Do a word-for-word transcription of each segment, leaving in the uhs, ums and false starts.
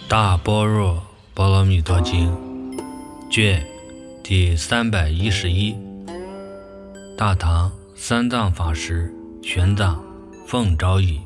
大般若波罗蜜多经卷第三百一十一，大唐三藏法师玄奘奉诏译，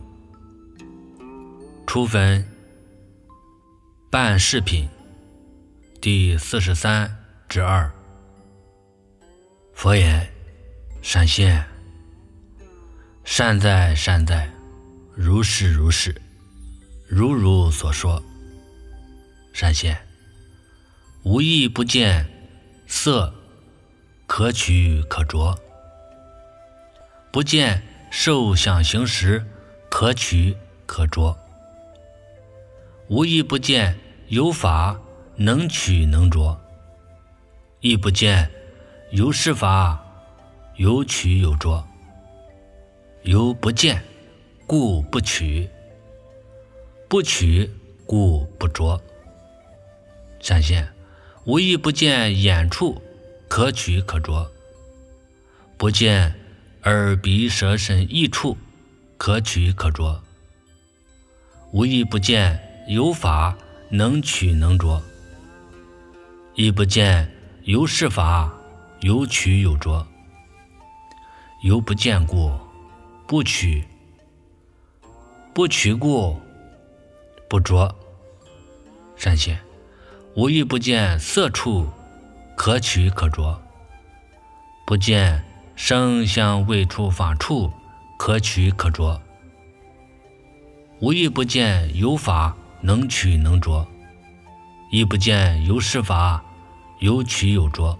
初分半饰品第四十三之二。佛言：闪现，善哉善哉，如是如是，如如所说。闪现，无意不见色可取可着，不见受想行识可取可着，无意不见有法能取能着，亦不见有是法有取有着，由不见故不取，不取故不着。闪现，无意不见眼处可取可着，不见耳鼻舌身意处可取可着，无意不见有法能取能着，亦不见有是法有取有着，由不见故不取，不取故不着。闪现，无意不见色处可取可着，不见声香味触法处可取可着，无意不见有法能取能着，亦不见有是法有取有着，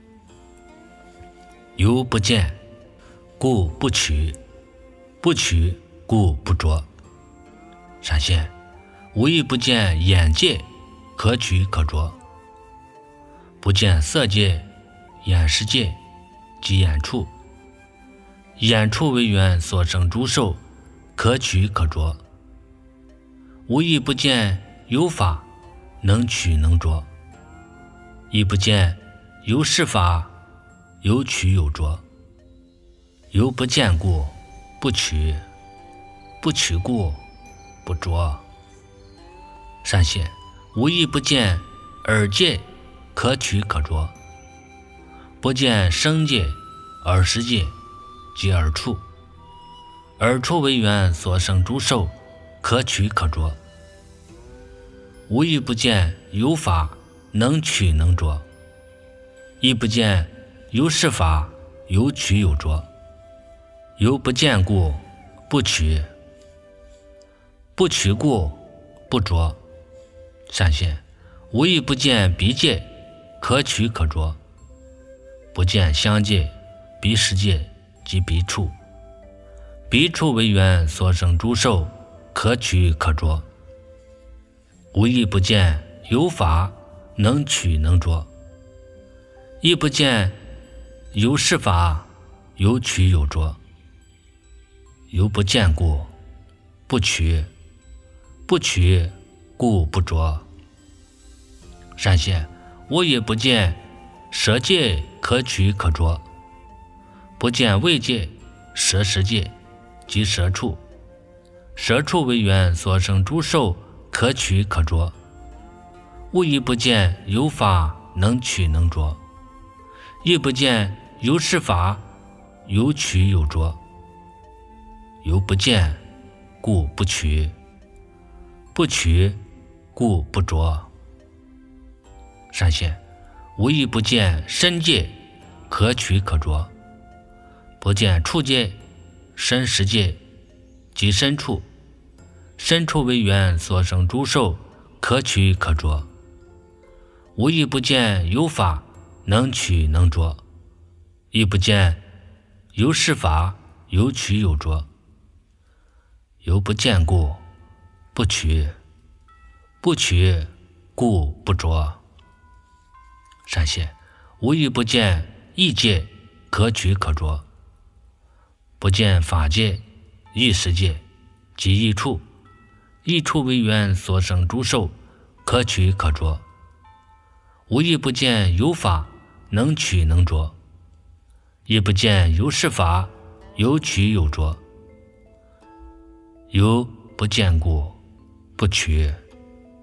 由不见故不取，不取故不着。闪现，无意不见眼界可取可着，不见色界、眼识界及眼处，眼处为缘所生诸受可取可着，无意不见有法能取能着，亦不见有是法有取有着，由不见故不取，不取故不着。闪现，无意不见耳界可取可着，不见声界、耳识界及耳处，耳处为缘所生诸受可取可着，无意不见有法能取能着，亦不见有是法有取有着，由不见故不取，不取故不着。闪现，无意不见鼻界可取可着，不见香界、鼻识界及鼻处，鼻处为缘所生诸受可取可着，无意不见有法能取能着，亦不见有是法有取有着，由不见故不取，不取故不着。闪现，无意不见舌界可取可着，不见味界、舌识界及舌处，舌处为缘所生诸受可取可着，无意不见有法能取能着，亦不见有是法有取有着，由不见故不取，不取故不着。闪现，无意不见身界可取可着，不见触界、身识界及身处，身处为缘所生诸受可取可着，无意不见有法能取能着，亦不见有是法有取有着，由不见故不取，不取故不着。闪现，无意不见意界可取可着，不见法界、意识界及意处，意处为缘所生诸受可取可着，无意不见有法能取能着，亦不见有是法有取有着，由不见故不取，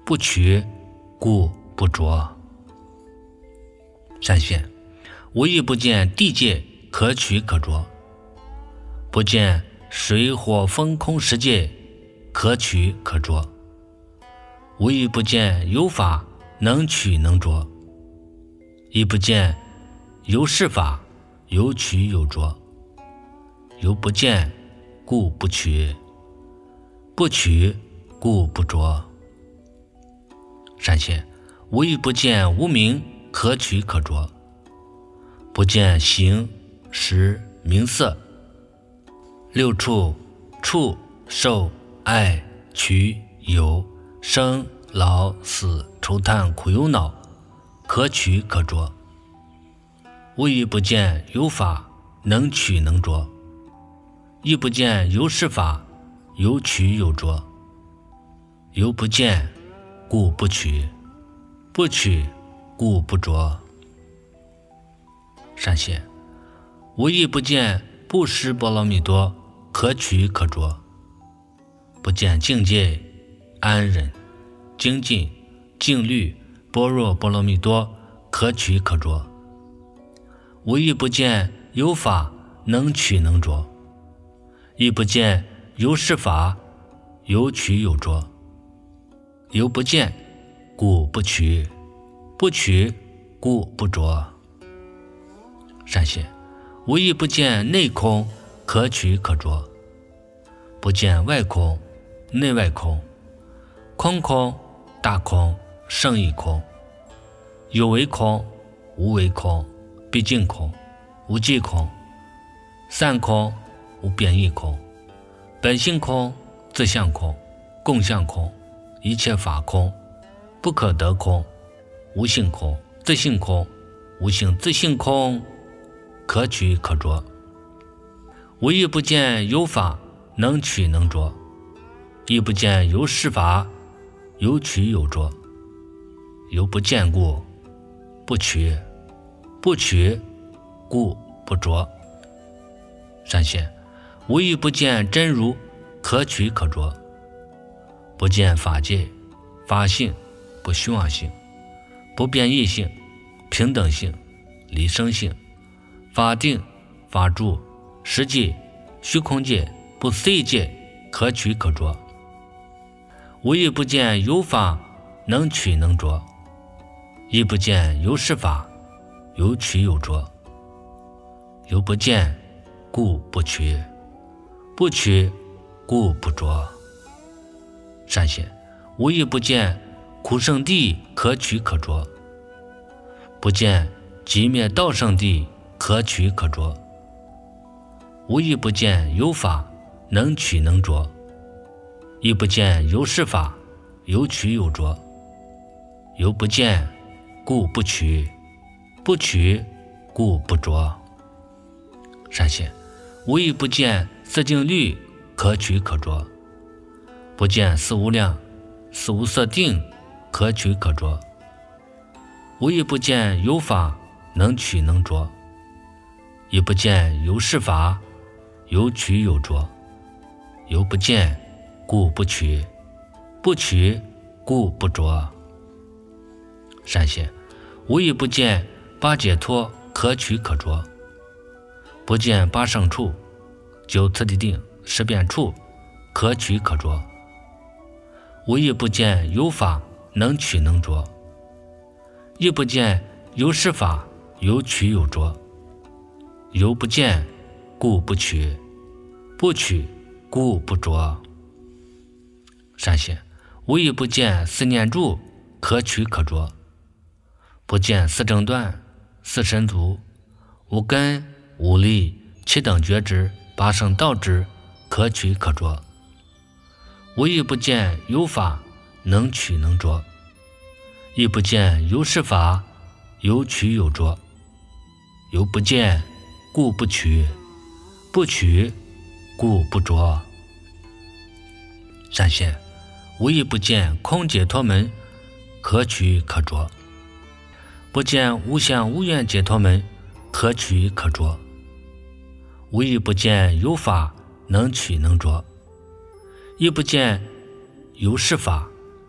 不取，故不着。善现，无一不见地界可取可着，不见水火风空世界可取可着，无一不见有法能取能着，亦不见有是法有取有着，犹不见，故不取，不取，故不着。善现，无一不见无明可取可着，不见形识名色六处触受爱取有生老死愁叹苦忧恼可取可着，无一不见有法能取能着，亦不见有是法有取有着，犹不见，故不取，不取，故不着。善现，无一不见不识波罗蜜多可取可着，不见境界安忍精进静虑般若波罗蜜多可取可着，无一不见有法能取能着，亦不见有是法有取有着，犹不见，故不取，不取，故不着。善现，无一不见内空可取可着，不见外空内外空，空空大空胜义空，有为空无为空毕竟空无际空，散空无变异空，本性空自相空共相空，一切法空不可得空，无性空自性空无性自性空，可取可着，无一不见有法能取能着，亦不见有是法有取有着，犹不见故不取，不取，故不着。善现，无一不见真如可取可着，不见法界法性不虚妄性不变异性平等性离生性法定法住实际虚空界不思议界可取可着，无一不见有法能取能着，亦不见有是法有取有着，犹不见，故不取，不取，故不着。善现，无一不见苦圣地可取可着，不见寂灭道圣地可取可着，无一不见有法能取能着，亦不见有是法有取有着，犹不见，故不取，不取，故不着。善现，无一不见四境律可取可着，不见四无量四无色定可取可着，无一不见有法能取能着，亦不见有是法有取有着，犹不见，故不取，不取，故不着。善现，无一不见八解脱可取可着，不见八胜处九次第定十变处可取可着，无一不见有法能取能着，亦不见有是法有取有着，犹不见，故不取，不取，故不着。善现，无一不见四念住可取可着，不见四正断四神足无根无力七等觉知八圣道知可取可着，无一不见有法能取能着，亦不见有是法有取有着，犹不见，故不取，不取，故不着。善现，无一不见空解脱门可取可着，不见无相无愿解脱门可取可着，无一不见有法能取能着，亦不见有是法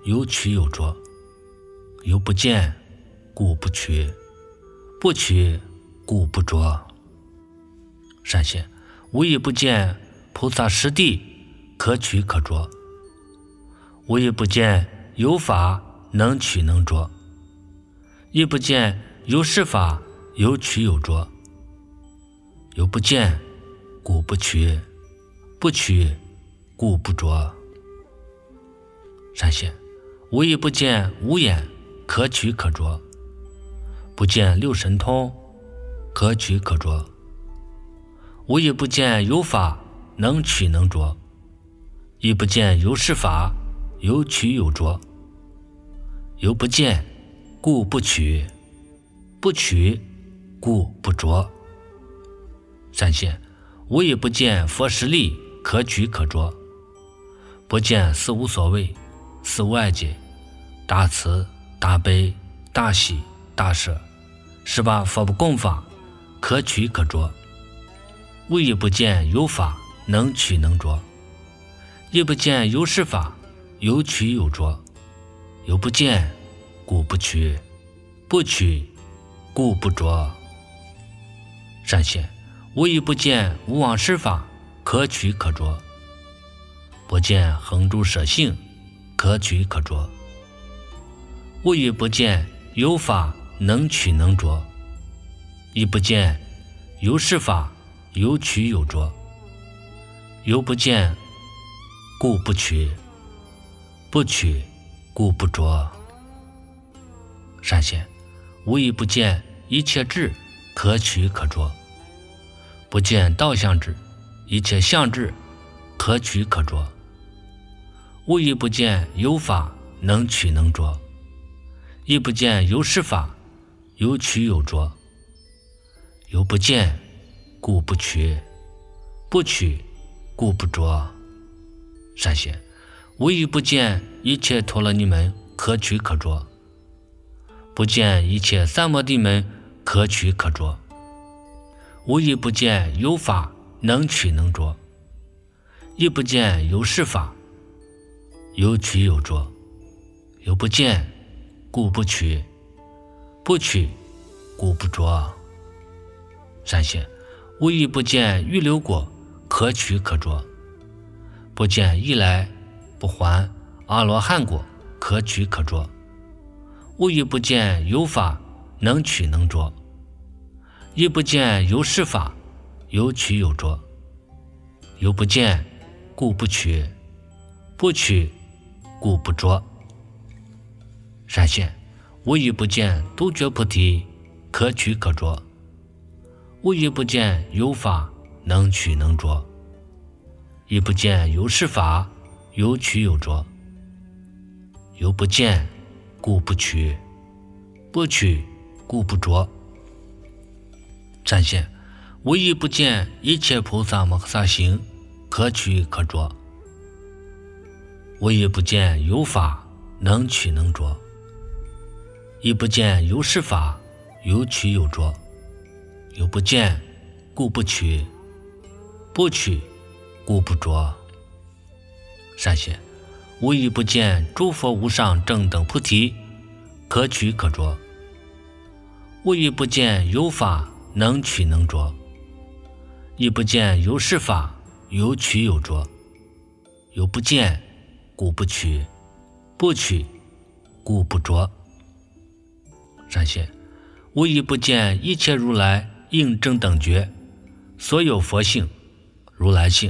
有取有着，有不见，故不取，不取，故不着。善现，无一不见菩萨实地，可取可着，无一不见有法能取能着，亦不见有是法有取有着，有不见，故不取，不取，故不着。善现，无一不见无眼可取可着，不见六神通可取可着，无一不见有法能取能着，亦不见有是法有取有着，有不见，故不取，不取，故不着。善现，无一不见佛实力可取可着，不见四无所谓，四无碍界，大慈大悲大喜大舍，十八佛不共法可取可着，无一不见有法能取能着，亦不见有是法有取有着，有不见，故不取，不取，故不着。善现，无一不见无妄施法可取可着，不见恒住舍性可取可着，无一不见有法能取能着，亦不见有是法有取有着，有不见，故不取，不取，故不着。善现，无一不见一切智可取可着，不见道相智，一切相智可取可着，无一不见有法能取能着，亦不见有是法有取有着，有不见，故不取，不取，故不着。善现，无一不见一切陀罗尼门可取可着，不见一切三摩地门可取可着，无一不见有法能取能着，亦不见有是法有取有着，有不见，故不取，不取，故不着。善现，无一不见预流果可取可着，不见一来不还阿罗汉果可取可着，无一不见有法能取能着，亦不见有是法有取有着，有不见，故不取，不取，故不着。善现，无一不见独觉菩提可取可着，无一不见有法能取能着，亦不见有是法有取有着，有不见，故不取，不取，故不着。善现，无一不见一切菩萨摩诃萨行可取可着，无一不见有法能取能着，亦不见有是法有取有着，有不见，故不取，不取，故不着。善现，无一不见诸佛无上正等菩提可取可着，无一不见有法能取能着，亦不见有是法有取有着，有不见，故不取，不取，故不着。善现，无一不见一切如来应正等觉，所有佛性、如来性、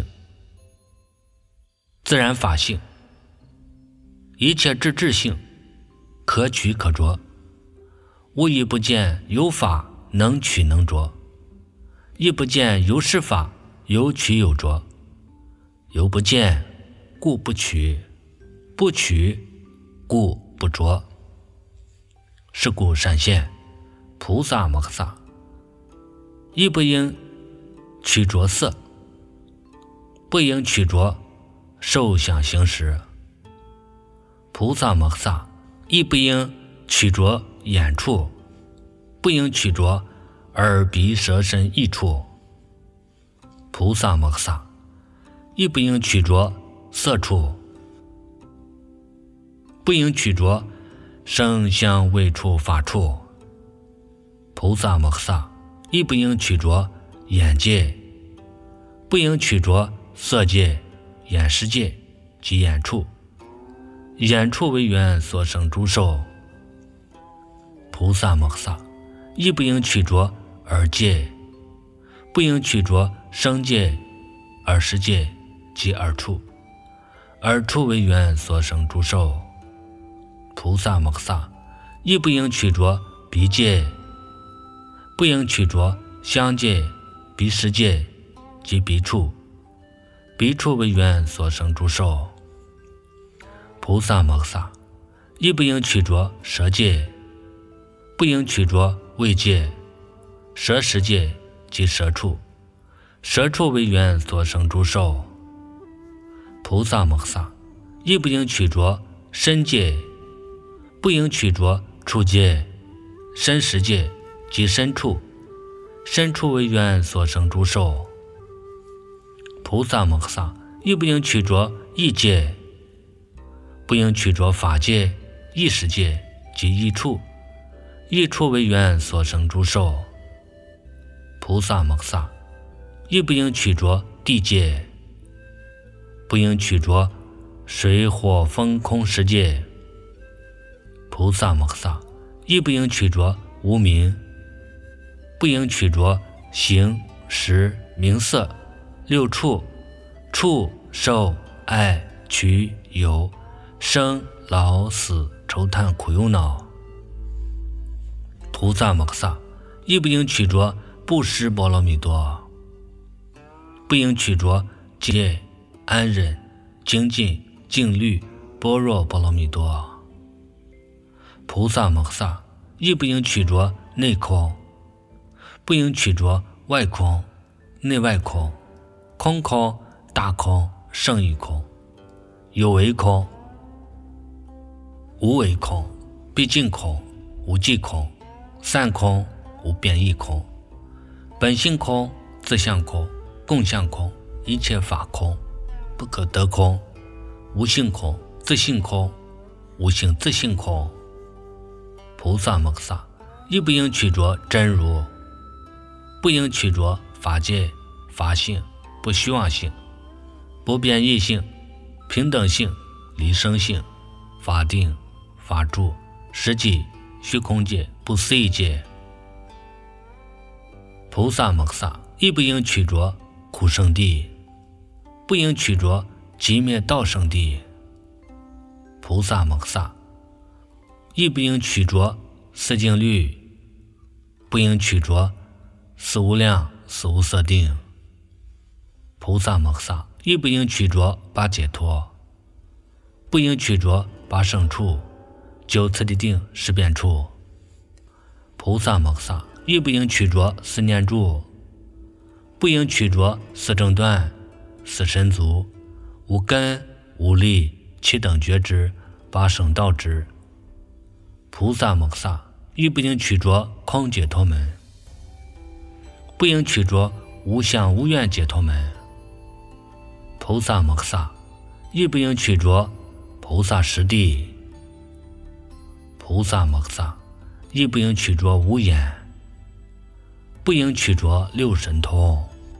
自然法性、一切智智性可取可着，无一不见有法能取能着，亦不见有是法有取有着，有不见，故不取，不取，故不着。是故善现，菩萨摩诃萨亦不应取着色，不应取着受想行识。菩萨摩诃萨亦不应取着眼处，不应取着耳鼻舌身意处。菩萨摩诃萨亦不应取着色处， 不应取着声香味触法处。菩萨摩萨亦不应取着眼界，不应取着色界、眼识界及眼处。眼处为缘所生诸受。菩萨摩萨亦不应取着耳界，不应取着声界、耳识界及耳处。耳处为缘所生诸受。菩萨摩萨亦不应取着鼻界，不应取着香界、鼻识界及鼻处。鼻处为缘所生诸受。菩萨摩萨亦不应取着舌界，不应取着味界、舌识界及舌处。舌处为缘所生诸受。菩萨摩萨亦不应取着身界，不应取着触界、身识界及身处。身处为缘所生诸受。菩萨摩萨亦不应取着意界，不应取着法界、意识界及意处。意处为缘所生诸受。菩萨摩萨亦不应取着地界，不应取着水火风空识界。菩萨摩萨亦不应取着无明，不应取着形、识、名色、六处、触、受、爱、取、有、生、老、死、愁叹、苦、忧、恼。菩萨摩萨亦不应取着布施波罗蜜多，不应取着戒、安忍、精进、静虑、般若波罗蜜多。菩萨摩萨亦不应取着内空，不应取着外空、内外空、空空、大空、胜义空、有为空、无为空、毕竟空、无际空、散空、无变异空、本性空、自相空、共相空、一切法空、不可得空、无性空、自性空、无性自性空。菩萨摩萨亦不应取着真如，不应取着法界、法性、不虚妄性、不变异性、平等性、离生性、法定、法住、实际、虚空界、不思议界。菩萨摩萨亦不应取着苦圣地，不应取着极灭道圣地。菩萨摩萨亦不应取着四净律，不应取着四无量、四无色定。菩萨摩萨亦不应取着八解脱，不应取着八胜处、九次第定、十变处。菩萨摩萨亦不应取着四念住，不应取着四正断、四神足、无根、无力、七等觉知、八圣道知。菩萨摩萨亦不应取着空解脱门，不应取着无相无愿解脱门。菩萨摩萨亦不应取着菩萨实地，菩萨摩萨亦不应取着无眼，不应取着六神通。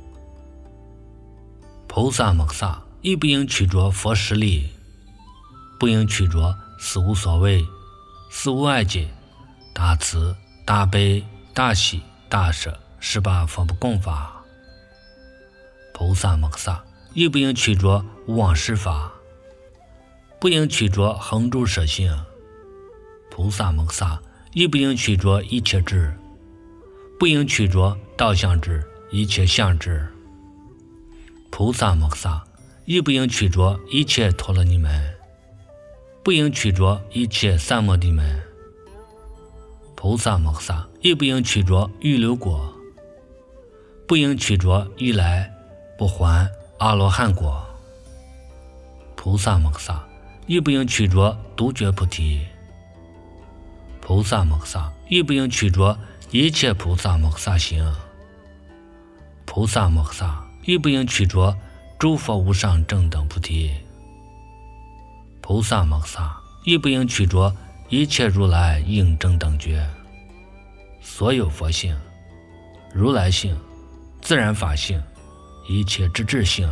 菩萨摩萨亦不应取着佛实力，不应取着四无所谓、四无碍解、大慈、大悲、大喜、大舍十八佛不共法。菩萨摩萨亦不应取着无妄施法，不应取着恒住舍性。菩萨摩萨亦不应取着一切智，不应取着道相智、一切相智。菩萨摩萨亦不应取着一切陀罗尼门，不应取着一切三摩地门。菩萨摩萨亦不应取着预流果，不应取着欲来不还阿罗汉果。菩萨摩萨亦不应取着独觉菩提，菩萨摩萨亦不应取着一切菩萨摩萨行，菩萨摩萨亦不应取着诸佛无上正等菩提，菩萨摩萨亦不应取着一切如来应正等觉。所有佛性、如来性、自然法性、一切之智性。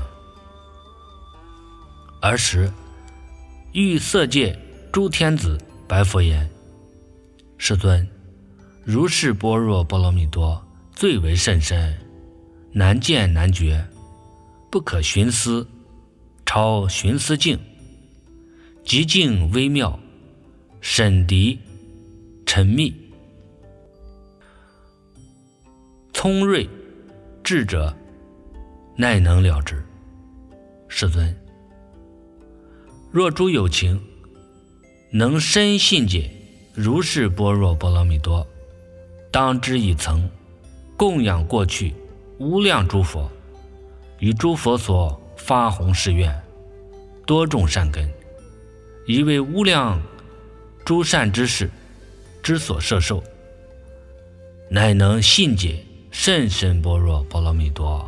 尔时欲色界诸天子白佛言：世尊，如是般若波罗蜜多最为甚深，难见难觉，不可寻思，超寻思境，极境微妙，审敌沉密，聪锐智者奈能了之。世尊，若诸有情能深信解如是般若波罗蜜多，当知已曾供养过去无量诸佛，与诸佛所发弘誓愿，多种善根，以为无量诸善之事之所摄受，乃能信解甚深般若波罗蜜多。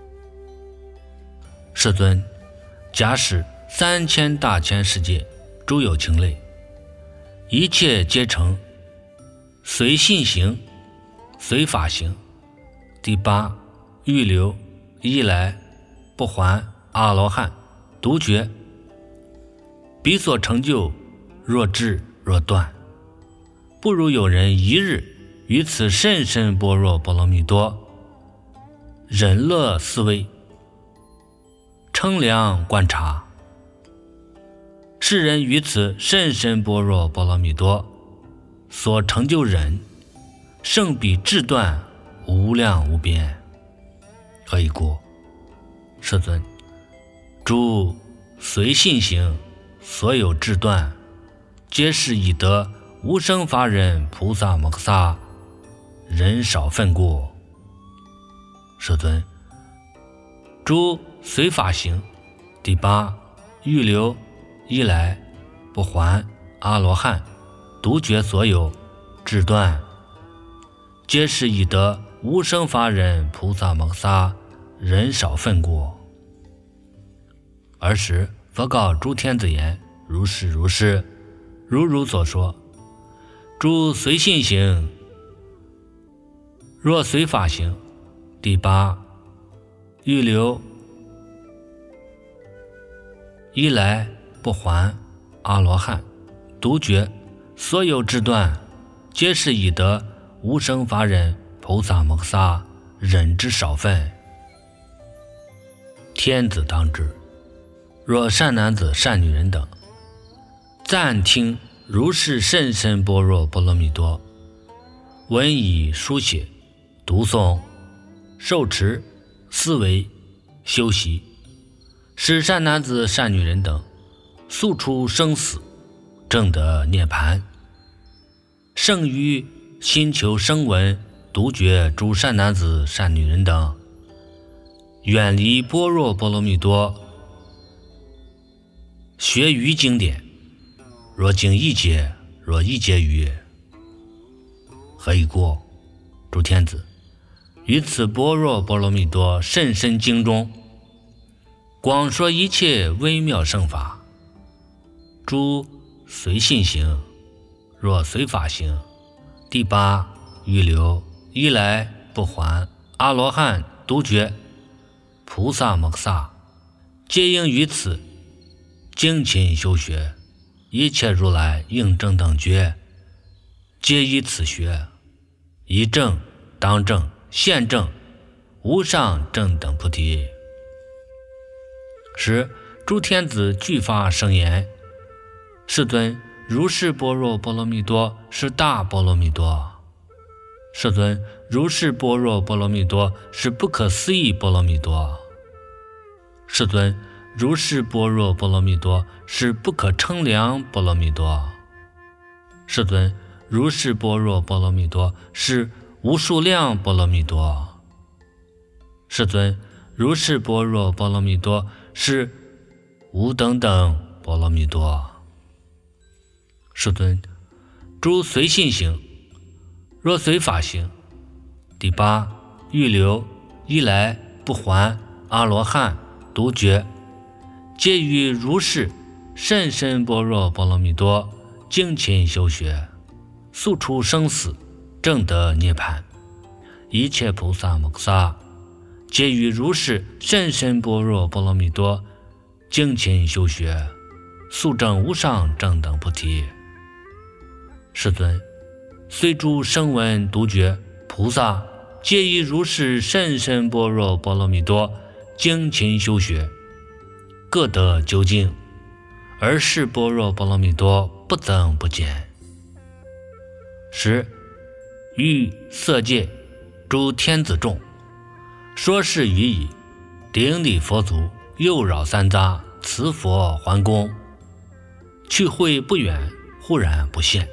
世尊，假使三千大千世界诸有情类，一切皆成随信行，随法行。第八，欲流依来不还阿罗汉独觉，彼所成就若智若断，不如有人一日于此甚深般若波罗蜜多忍乐思维，称量观察。世人于此甚深般若波罗蜜多所成就忍，胜彼智断无量无边。何以故？世尊，诸随信行所有智断，皆是以得无生法忍菩萨摩诃萨人少分故。世尊，诸随法行第八，欲流依来不还阿罗汉独觉所有智断，皆是以得无生法忍菩萨摩诃萨人少分故。尔时佛告诸天子言：如是如是，如如所说。诸随信行若随法行第八，欲流依来不还阿罗汉独觉所有智断，皆是以得无生法忍菩萨摩诃萨忍之少分。天子当知，若善男子善女人等暂听如是甚深般若波罗蜜多，闻以书写读诵受持思维修习，使善男子善女人等速出生死，证得涅槃，胜于心求声闻独觉诸善男子善女人等，远离般若波罗蜜多学于经典，若经一解，若一解语。何以故？诸天子，于此般若波罗蜜多甚深经中，广说一切微妙圣法。诸随信行若随法行第八，欲流依来不还阿罗汉独觉菩萨摩诃萨，皆应于此精勤修学，一切如来应正等觉，皆依此学，以正当正现正无上正等菩提。时诸天子俱发声言：世尊，如是般若波罗蜜多是大波罗蜜多。世尊，如是般若波罗蜜多是不可思议波罗蜜多。世尊，如是般若波罗蜜多是不可称量波罗蜜多。世尊，如是般若波罗蜜多是无数量波罗蜜多。世尊，如是般若波罗蜜多是无等等波罗蜜多。世尊，诸随信行若随法行第八，欲流依来不还阿罗汉独觉，皆于如是甚深般若波罗蜜多，精勤修学，速出生死，证得涅槃。一切菩萨摩诃萨皆于如是甚深般若波罗蜜多，精勤修学，速证无上正等菩提。世尊，虽诸声闻独觉菩萨皆以如是甚深般若波罗蜜多，精勤修学，各得究竟，而是般若波罗蜜多不增不减。十、欲色界诸天子众，说是语已，顶礼佛足，右绕三匝，辞佛还宫。去会不远，忽然不现。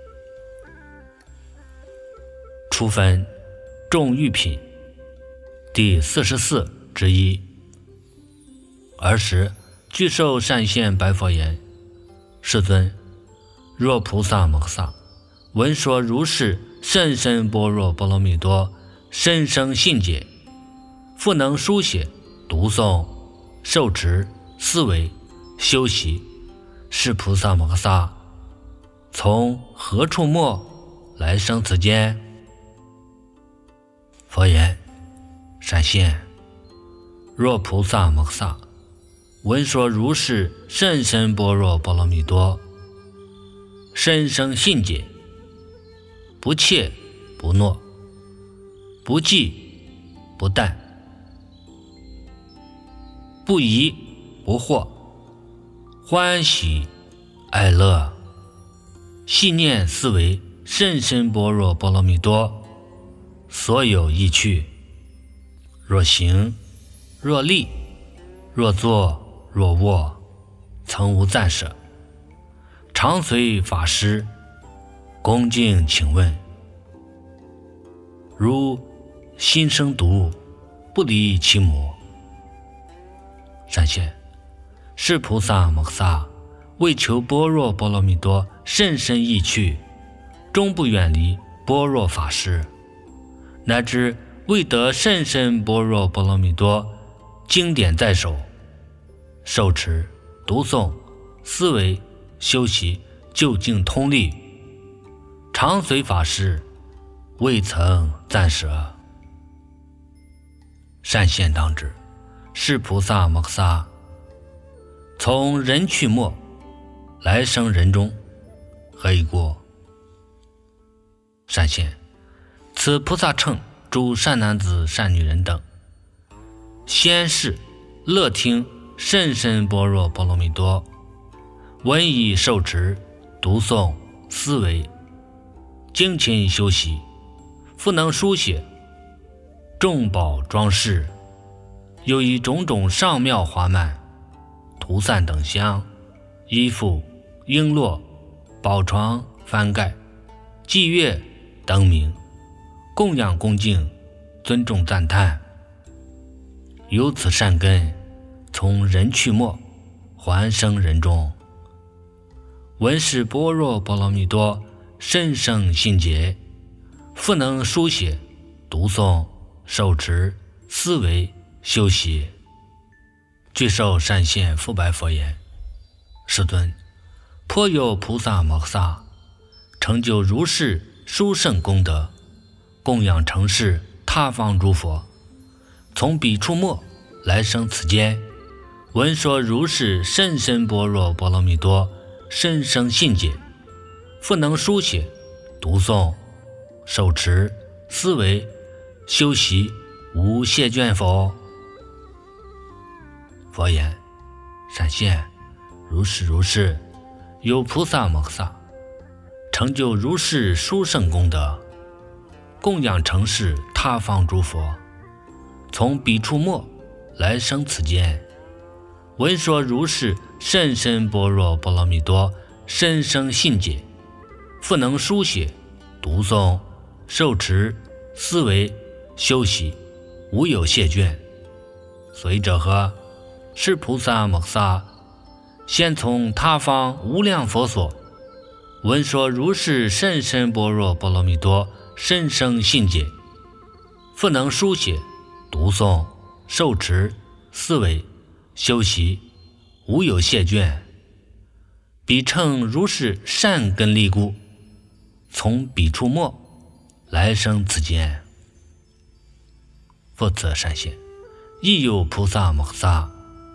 初分众欲品第四十四之一。尔时具受善现白佛言：世尊，若菩萨摩诃萨闻说如是甚深般若波罗蜜多，深生信解，复能书写、读诵、受持、思维、修习，是菩萨摩诃萨从何处没来生此间？佛言：善现，若菩萨摩诃萨闻说如是甚深般若波罗蜜多，深生信解，不怯不诺，不忌不惮，不疑不惑，欢喜爱乐，细念思维甚深般若波罗蜜多，所有意趣，若行若立若坐若卧，曾无暂舍，常随法师恭敬请问，如心生毒，不离其母。善现，是菩萨摩诃萨为求般若波罗蜜多甚深意趣，终不远离般若法师，乃至为得甚深般若波罗蜜多经典在手，受持、读诵、思维、修习究竟通力，常随法师，未曾暂舍。善现当知，是菩萨摩诃萨从人去末来生人中，何以故？善现，此菩萨乘诸善男子善女人等，先是乐听甚深般若波罗蜜多，闻以受持、读诵、思维，精勤修习，复能书写，众宝装饰，又以种种上妙华曼、涂散等香、衣服、璎珞、宝床、幡盖、祭乐、灯明，供养恭敬，尊重赞叹。由此善根，从人去末还生人中，闻是般若波罗蜜多甚生信解，复能书写、读诵、受持、思维、修习。具受善现复白佛言：世尊，颇有菩萨摩诃萨成就如是殊胜功德，供养承事他方诸佛，从彼处末来生此间，闻说如是甚深般若波罗蜜多甚生信解，复能书写、读诵、受持、思维、修习，无谢倦否？佛言：善现，如是如是，有菩萨摩诃萨成就如是殊胜功德，供养承事他方诸佛，从彼处末来生此间，闻说如是甚深般若波罗蜜多深生信解，复能书写、读诵、受持、思维、修习，无有谢倦。随者何？是菩萨摩诃萨先从他方无量佛所闻说如是甚深般若波罗蜜多深生信解，复能书写、读诵、受持、思维、修习，无有谢倦。 彼乘如是善根利故，从彼处末，来生此间。复次善现，亦有菩萨摩诃萨，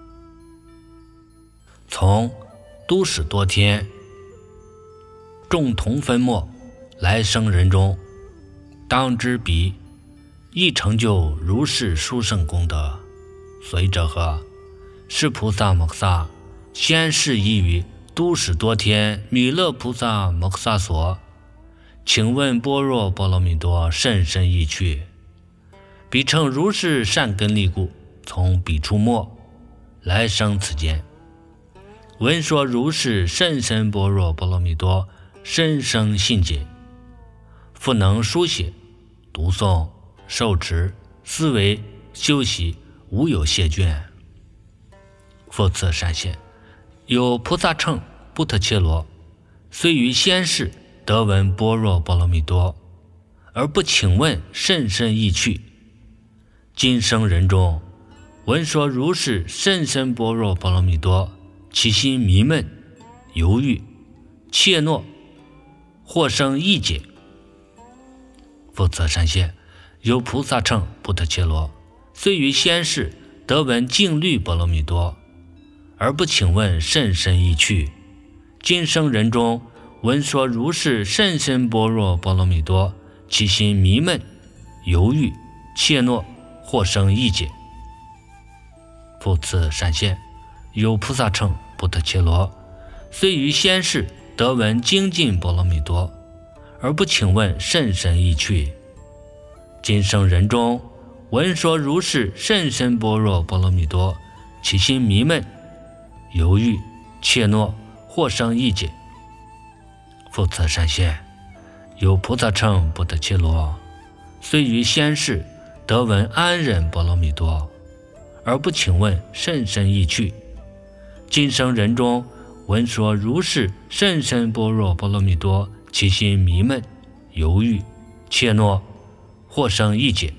从都史多天，众同分末，来生人中，当知彼亦成就如是殊胜功德。所以者何？是菩萨摩诃萨先是已于都史多天弥勒菩萨摩诃萨所，请问般若波罗蜜多甚深意趣，彼乘如是善根利故，从彼处末，来生此间。闻说如是甚深般若波罗蜜多，深生信解，复能书写、读诵、受持、思维、修习，无有谢倦。复次善现，有菩萨乘布特伽罗，虽于先世得闻般若波罗蜜多，而不请问甚深意趣。今生人中，闻说如是甚深般若波罗蜜多，其心迷闷、犹豫、怯懦，或生意解。复次善现，有菩萨乘布特伽罗，虽于先世得闻净律波罗蜜多，而不请问甚深意趣。今生人中，闻说如是甚深般若波罗蜜多，其心迷闷、犹豫、怯懦，或生意解。复次善现，有菩萨乘布特伽罗，虽于先世得闻精进波罗蜜多，而不请问甚深意趣。今生人中，闻说如是甚深般若波罗蜜多，其心迷闷、犹豫、怯懦，或生意解。复次善现，有菩萨乘布特伽罗，虽于先世得闻安忍波罗蜜多，而不请问甚深意趣。今生人中，闻说如是甚深般若波罗蜜多，其心迷闷、犹豫、怯懦，或生意解。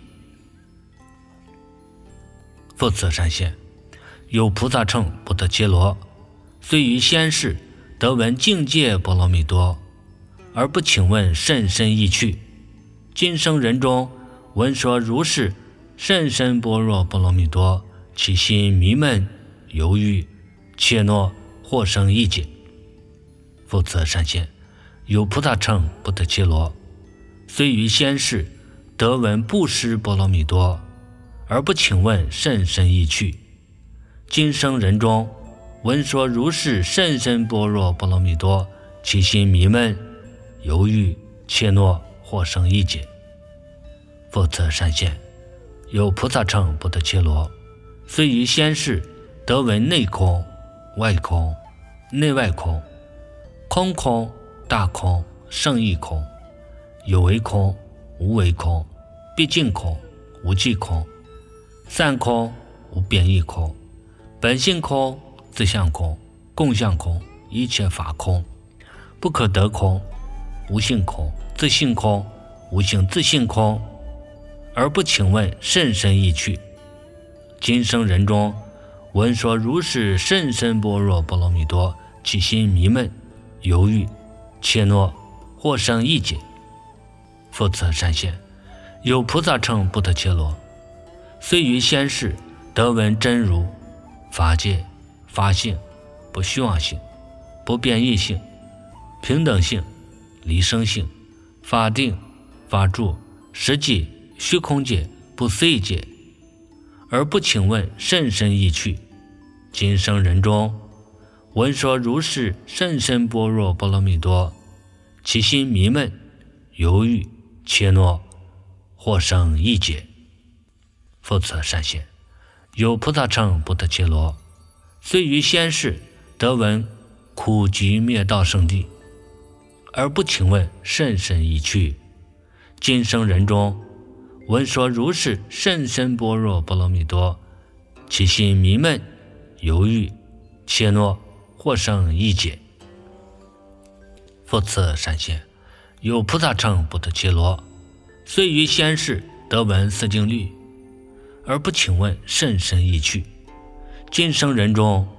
复次善现，有菩萨乘布特伽罗，虽于先世得闻境界波罗蜜多，而不请问甚深意趣。今生人中，闻说如是甚深般若波罗蜜多，其心迷闷、犹豫、怯懦，或生意解。复次善现，有菩萨乘布特伽罗，虽于先世得闻布施波罗蜜多，而不请问甚深意趣。今生人中，闻说如是甚深般若波罗蜜多，其心迷闷、犹豫、怯懦，或生意解。复次善现，有菩萨乘布特伽罗，虽于先世得闻内空、外空、内外空、空空、大空、胜义空、有为空、无为空、毕竟空、无际空、散空、无变异空、本性空、自相空、共相空、一切法空、不可得空、无性空、自性空、无性自性空，而不请问甚深意趣。今生人中，闻说如是甚深般若波罗蜜多，其心迷闷、犹豫、怯懦，或生意解。复次善现，有菩萨乘布特伽罗，虽于先世得闻真如、法界、法性、不虚妄性、不变异性、平等性、离生性、法定、法住、实际、虚空界、不思议界，而不请问甚深意趣。今生人中，闻说如是甚深般若波罗蜜多，其心迷闷、犹豫、怯懦，或生意解。复次善现，有菩萨乘布特伽罗，虽于先世得闻苦集灭道圣地，而不请问甚深意趣。今生人中，闻说如是甚深般若波罗蜜多，其心迷闷、犹豫、怯懦，或生意解。复次善现，有菩萨乘布特伽罗，虽于先世得闻四经律，而不请问甚深意趣。今生人中，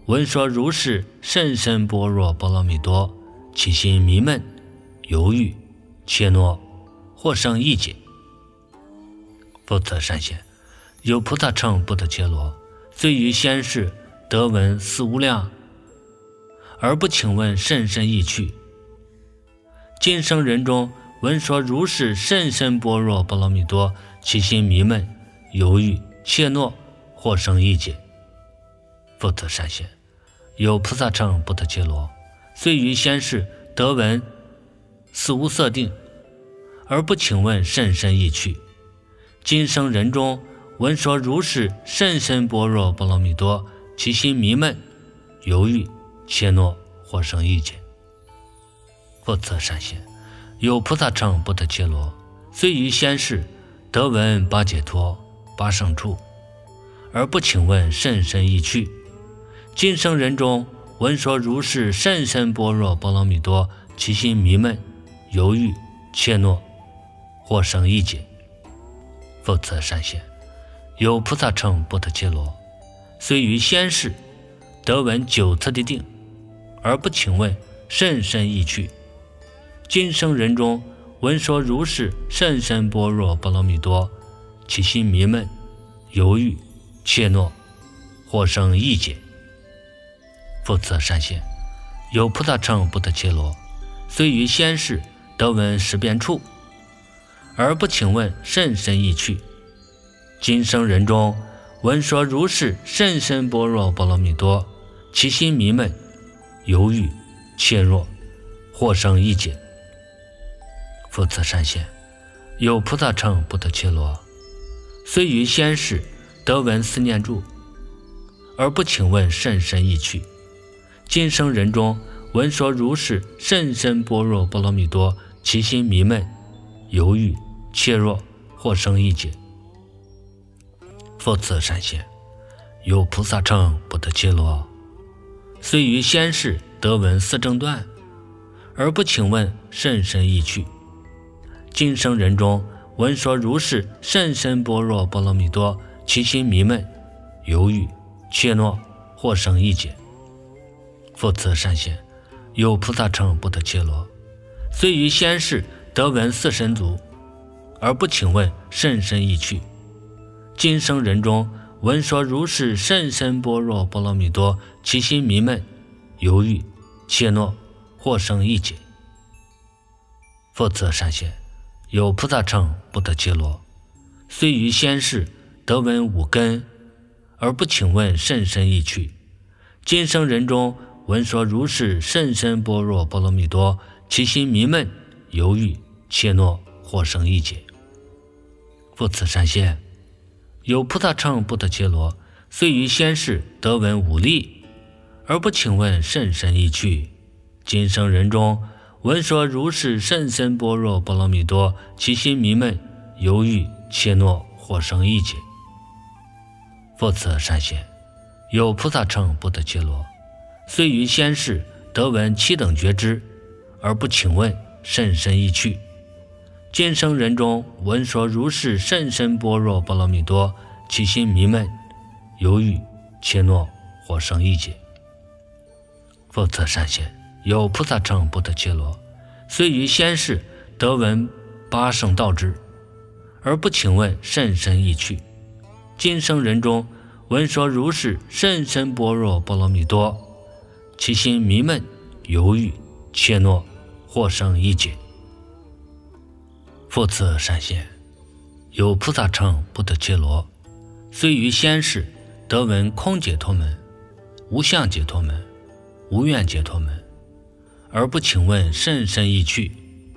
闻说如是甚深般若波罗蜜多，其心迷闷犹豫怯懦，或生意解。复次善贤，有菩萨乘不得揭罗，虽于先世得闻思无量，而不请问甚深意趣。今生人中闻说如是甚深般若波罗蜜多，其心迷闷犹豫怯懦，或生意解。复次善贤，有菩萨乘不得揭罗，虽于先世得闻思无色定，而不请问甚深意趣。今生人中闻说如是甚深般若波罗蜜多，其心迷闷犹豫怯懦，或生意解。复次善贤，有菩萨乘不得揭罗，虽于先世得闻八解脱八胜处，而不请问甚深意趣。今生人中闻说如是甚深般若波罗蜜多，其心迷闷犹豫怯懦，或生意解。复次善贤，有菩萨乘不得揭罗，虽于先世得闻九次的定，而不请问甚深意趣。今生人中闻说如是甚深般若波罗蜜多，其心迷闷犹豫怯懦，或生意解。复次善贤，有菩萨乘不得揭罗，虽于先世得闻十遍处，而不请问甚深意趣。今生人中闻说如是甚深般若波罗蜜多，其心迷闷犹豫怯懦，或生意解。复次善贤，有菩萨乘不得揭罗，虽于先世得闻思念住，而不请问甚深意趣。今生人中闻说如是甚深般若波罗蜜多，其心迷闷犹豫怯弱，或生意解。复次善贤，有菩萨乘不得揭罗，虽于先世得闻四正断，而不请问甚深意趣。今生人中闻说如是甚深般若波罗蜜多，其心迷闷犹豫怯懦，或生意解。复次善贤，有菩萨乘不得揭罗，虽于先世得闻四神足，而不请问甚深意趣。今生人中闻说如是甚深般若波罗蜜多，其心迷闷犹豫怯懦，或生意解。复次善贤，有菩萨乘不得揭罗，虽于先世得闻五根，而不请问甚深意趣。今生人中闻说如是甚深般若波罗蜜多，其心迷闷犹豫怯懦，或生意解。复次善贤，有菩萨乘不得揭罗，虽于先世得闻五力，而不请问甚深意趣。今生人中闻说如是甚深般若波罗蜜多，其心迷闷犹豫怯懦，或生意解。复次善贤，有菩萨乘不得揭罗，虽于先世得闻七等觉知，而不请问甚深意趣。今生人中闻说如是甚深般若波罗蜜多，其心迷闷犹豫怯懦，或生意解。复次善贤，有菩萨乘不得揭罗，虽于先世得闻八圣道之，而不请问甚深意趣。今生人中闻说如是甚深般若波罗蜜多，其心迷闷犹豫怯懦，或生意解。复次善贤，有菩萨乘不得揭罗，虽于先世得闻空解脱门、无相解脱门、无愿解脱门，而不请问甚深意趣。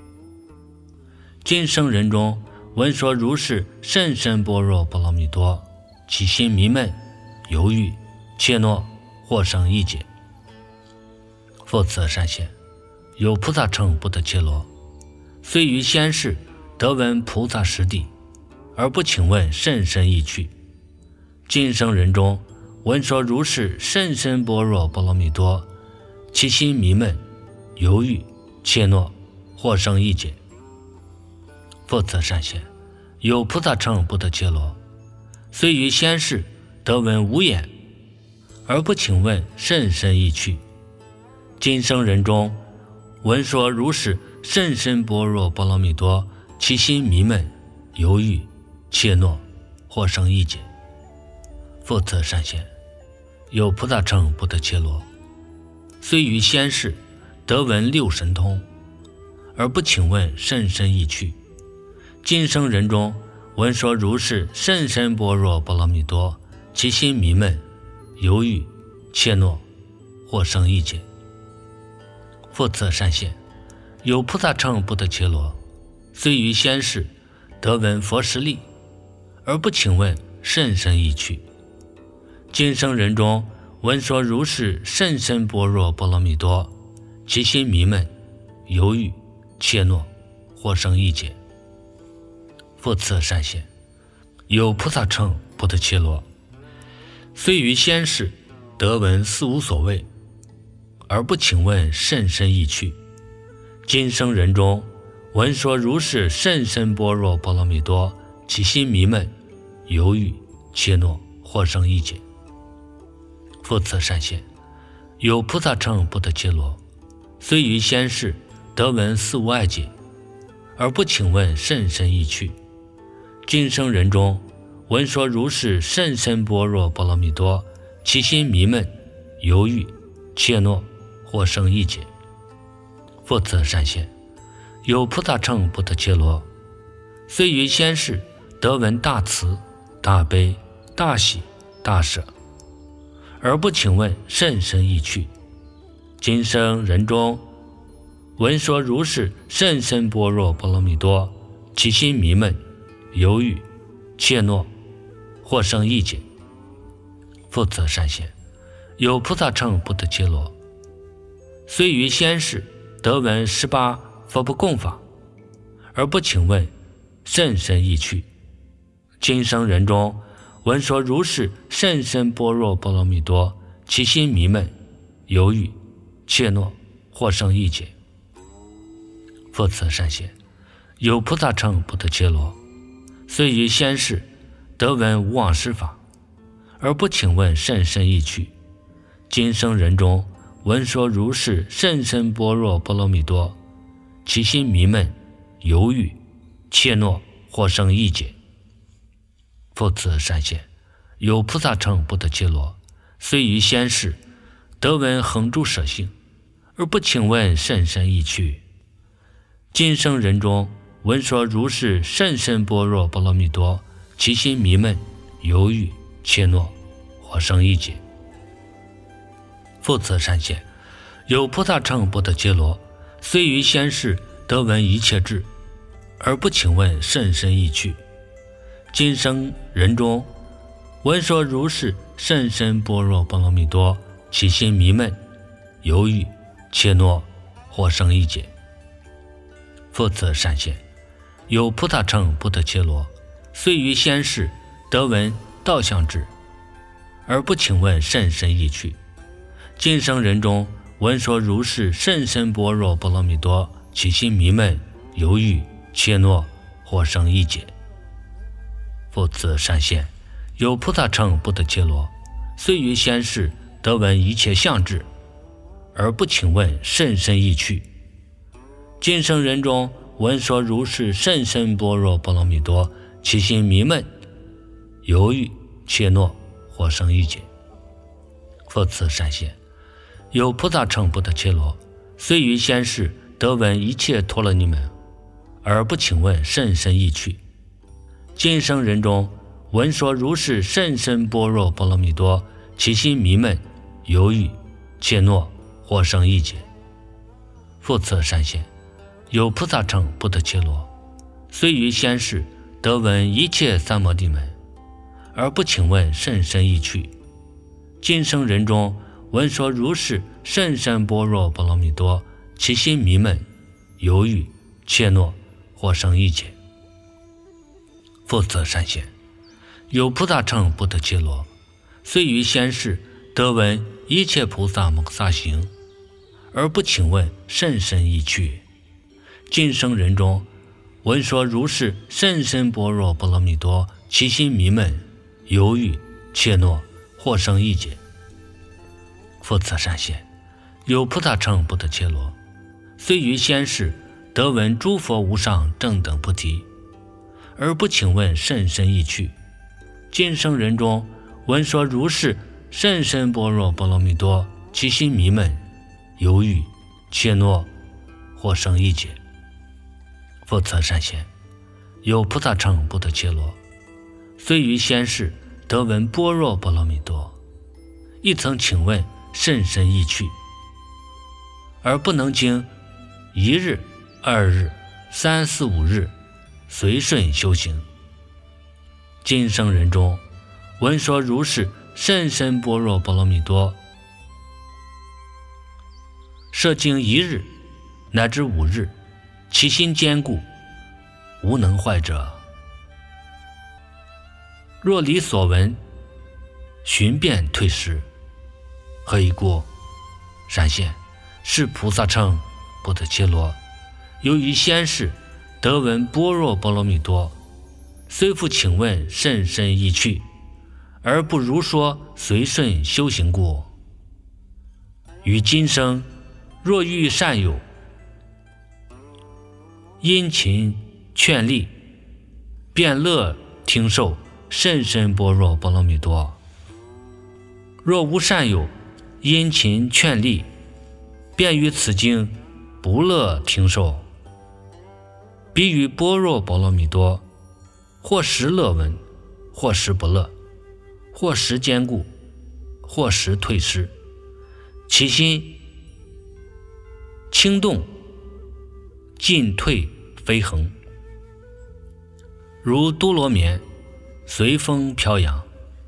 今生人中闻说如是甚深般若波罗蜜多，其心迷闷犹豫怯懦，或生意解。复次善贤，有菩萨乘不得揭罗，虽于先世得闻菩萨实地，而不请问甚深意趣。今生人中闻说如是甚深般若波罗蜜多，其心迷闷犹豫怯懦，或生意解。复次善贤，有菩萨乘不得揭罗，虽于先世得闻无眼， 而不请问甚深意趣。今生人中闻说如是甚深般若波罗蜜多，其心迷闷犹豫怯懦，或生意解。复次善现，有菩萨乘不得切罗，虽于先世得闻六神通，而不请问甚深意趣。今生人中闻说如是甚深般若波罗蜜多，其心迷闷犹豫怯懦，或生意解。复次善现，有菩萨乘不得切罗，虽于先世得闻佛实力，而不请问甚深意趣。今生人中闻说如是甚深般若波罗蜜多，其心迷闷犹豫怯懦，或生意解。复次善现，有菩萨乘不得切罗，虽于先世得闻四无所谓，而不请问甚深意趣。今生人中闻说如是甚深般若波罗蜜多，其心迷闷犹豫怯懦，或生意解。复次善现，有菩萨乘不得切罗，虽于先世得闻四无碍解，而不请问甚深意趣。今生人中闻说如是甚深般若波罗蜜多，其心迷闷犹豫怯懦，或生意解。复次善现，有菩萨乘不得切罗，虽于先世得闻大慈大悲大喜大舍，而不请问甚深意趣。今生人中闻说如是甚深般若波罗蜜多，其心迷闷犹豫怯懦，或生意解。复次善现，有菩萨乘不得切罗，虽于先世得闻十八佛不共法，而不请问甚深意趣。今生人中闻说如是甚深般若波罗蜜多，其心迷闷犹豫怯懦，或生意解。复次善现，有菩萨乘不得切罗，虽于先世得闻无妄施法，而不请问甚深意趣。今生人中闻说如是甚深般若波罗蜜多，其心迷闷犹豫怯懦，或生意解。复次善现，有菩萨乘不得切罗，虽于先世得闻恒住舍性，而不请问甚深意趣。今生人中闻说如是甚深般若波罗蜜多，其心迷闷犹豫怯懦，或生意解。复次善现，有菩萨乘不得切罗，虽于先世得闻一切智，而不请问甚深意趣。今生人中闻说如是甚深般若波罗蜜多，其心迷闷犹豫怯懦，或生意解。复次善现，有菩萨乘不得切罗，虽于先世得闻道相智，而不请问甚深意趣。今生人中闻说如是甚深般若波罗蜜多，其心迷闷犹豫怯懦，或生意解。复次善现，有菩萨乘不得切罗，虽于先世得闻一切相智，而不请问甚深意趣。今生人中闻说如是甚深般若波罗蜜多，其心迷闷犹豫怯懦，或生意解。复次善现，有菩萨乘不得切罗，虽于先世得闻一切陀罗尼门，而不请问甚深意趣。今生人中闻说如是甚深般若波罗蜜多，其心迷闷犹豫怯懦，或生意解。复次善现，有菩萨乘不得切罗，虽于先世得闻一切三摩地门，而不请问甚深意趣。今生人中闻说如是甚深般若波罗蜜多，其心迷闷犹豫怯懦，或生意解。复次善现，有菩萨乘不得切罗，虽于先世得闻一切菩萨摩诃萨行，而不请问甚深意趣。今生人中闻说如是甚深般若波罗蜜多，其心迷闷犹豫怯懦，或生意解。 复次善现，有菩萨乘不得伽罗，虽于先世得闻诸佛无上正等菩提，而不请问甚深义趣。今生人中闻说如是甚深般若波罗蜜多，其心迷闷犹豫怯懦，或生一解。复次善现，有菩萨乘不得伽罗，虽于先世得闻般若波罗蜜多，亦曾请问甚深义趣，而不能经一日、二日、三四五日随顺修行。今生人中闻说如是甚深般若波罗蜜多，设经一日乃至五日，其心坚固，无能坏者。若离所闻，寻遍退失，何以故？善现，是菩萨乘不得伽罗，由于先世得闻般若波罗蜜多，虽复请问甚深义趣，而不如说随顺修行故。于今生若遇善友，殷勤劝励，便乐听受甚深般若波罗蜜多。若无善友，殷勤劝励，便于此经不乐听受。彼于般若波罗蜜多，或时乐闻，或时不乐，或时坚固，或时退失，其心轻动，进退飞横，如都罗棉随风飘扬。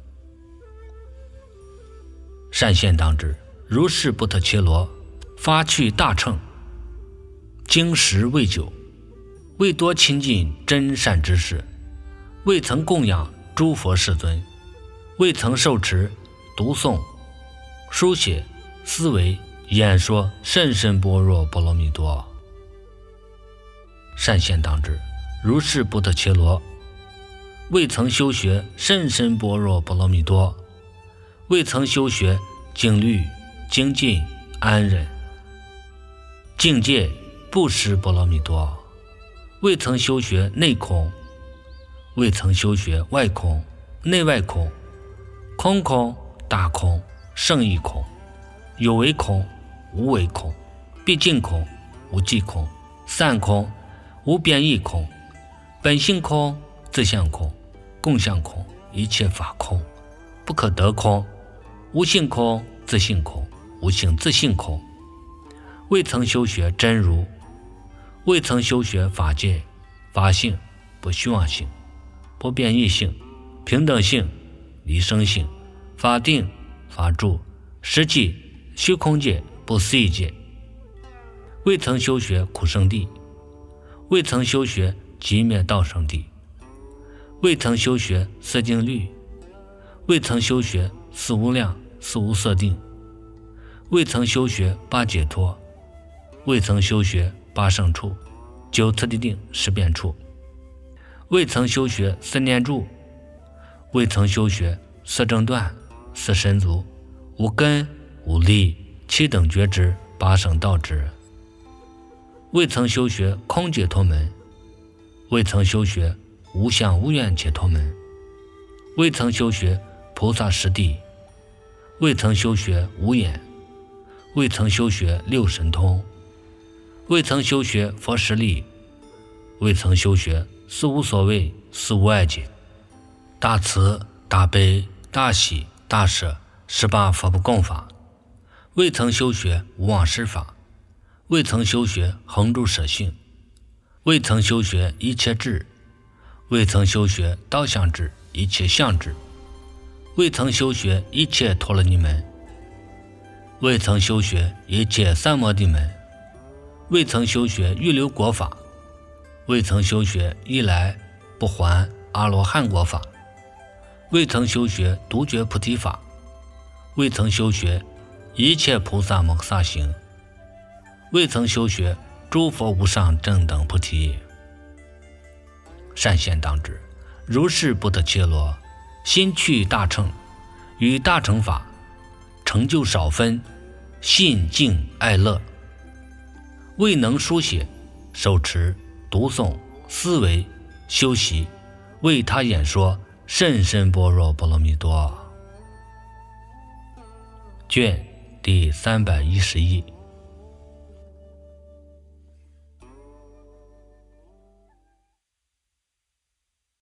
善现当知，如是不得伽罗，发去大乘，经时未久，未多亲近真善之事，未曾供养诸佛世尊，未曾受持读诵书写思维演说甚深般若波罗蜜多。善现当知，如是不得伽罗，未曾修学甚深般若波罗蜜多，未曾修学静虑精进安忍境界布施波罗蜜多，未曾修学内空，未曾修学外空内外空，空空大空胜义空，有为空无为空，毕竟空无际空，散空无变异空，本性空自相空共相空，一切法空不可得空，无性空自性空无性自性空。未曾修学真如，未曾修学法界法性不虚妄性不变异性平等性离生性法定法住实际虚空界不思议界。未曾修学苦圣地，未曾修学极灭道圣地，未曾修学色净律，未曾修学四无量四无色定，未曾修学八解脱，未曾修学八胜处九次第定十变处，未曾修学四念住，未曾修学四正断四神足无根无力七等觉知八圣道知，未曾修学空解脱门，未曾修学无相无愿解脱门，未曾修学菩萨实地，未曾修学无眼，未曾修学六神通，未曾修学佛实力，未曾修学四无所谓四无碍解大慈大悲大喜大舍十八佛不共法，未曾修学无妄施法，未曾修学恒住舍性，未曾修学一切智，未曾修学道相智一切相智，未曾修学一切陀罗尼门，未曾修学一切三摩地门，未曾修学预流国法，未曾修学一来不还阿罗汉国法，未曾修学独觉菩提法，未曾修学一切菩萨摩诃萨行，未曾修学诸佛无上正等菩提。善现当知，如是不得伽罗，心去大乘，与大乘法成就少分，信静爱乐。未能书写，手持、读诵、思维、修习，为他演说甚深般若波罗蜜多。卷第三百一十一。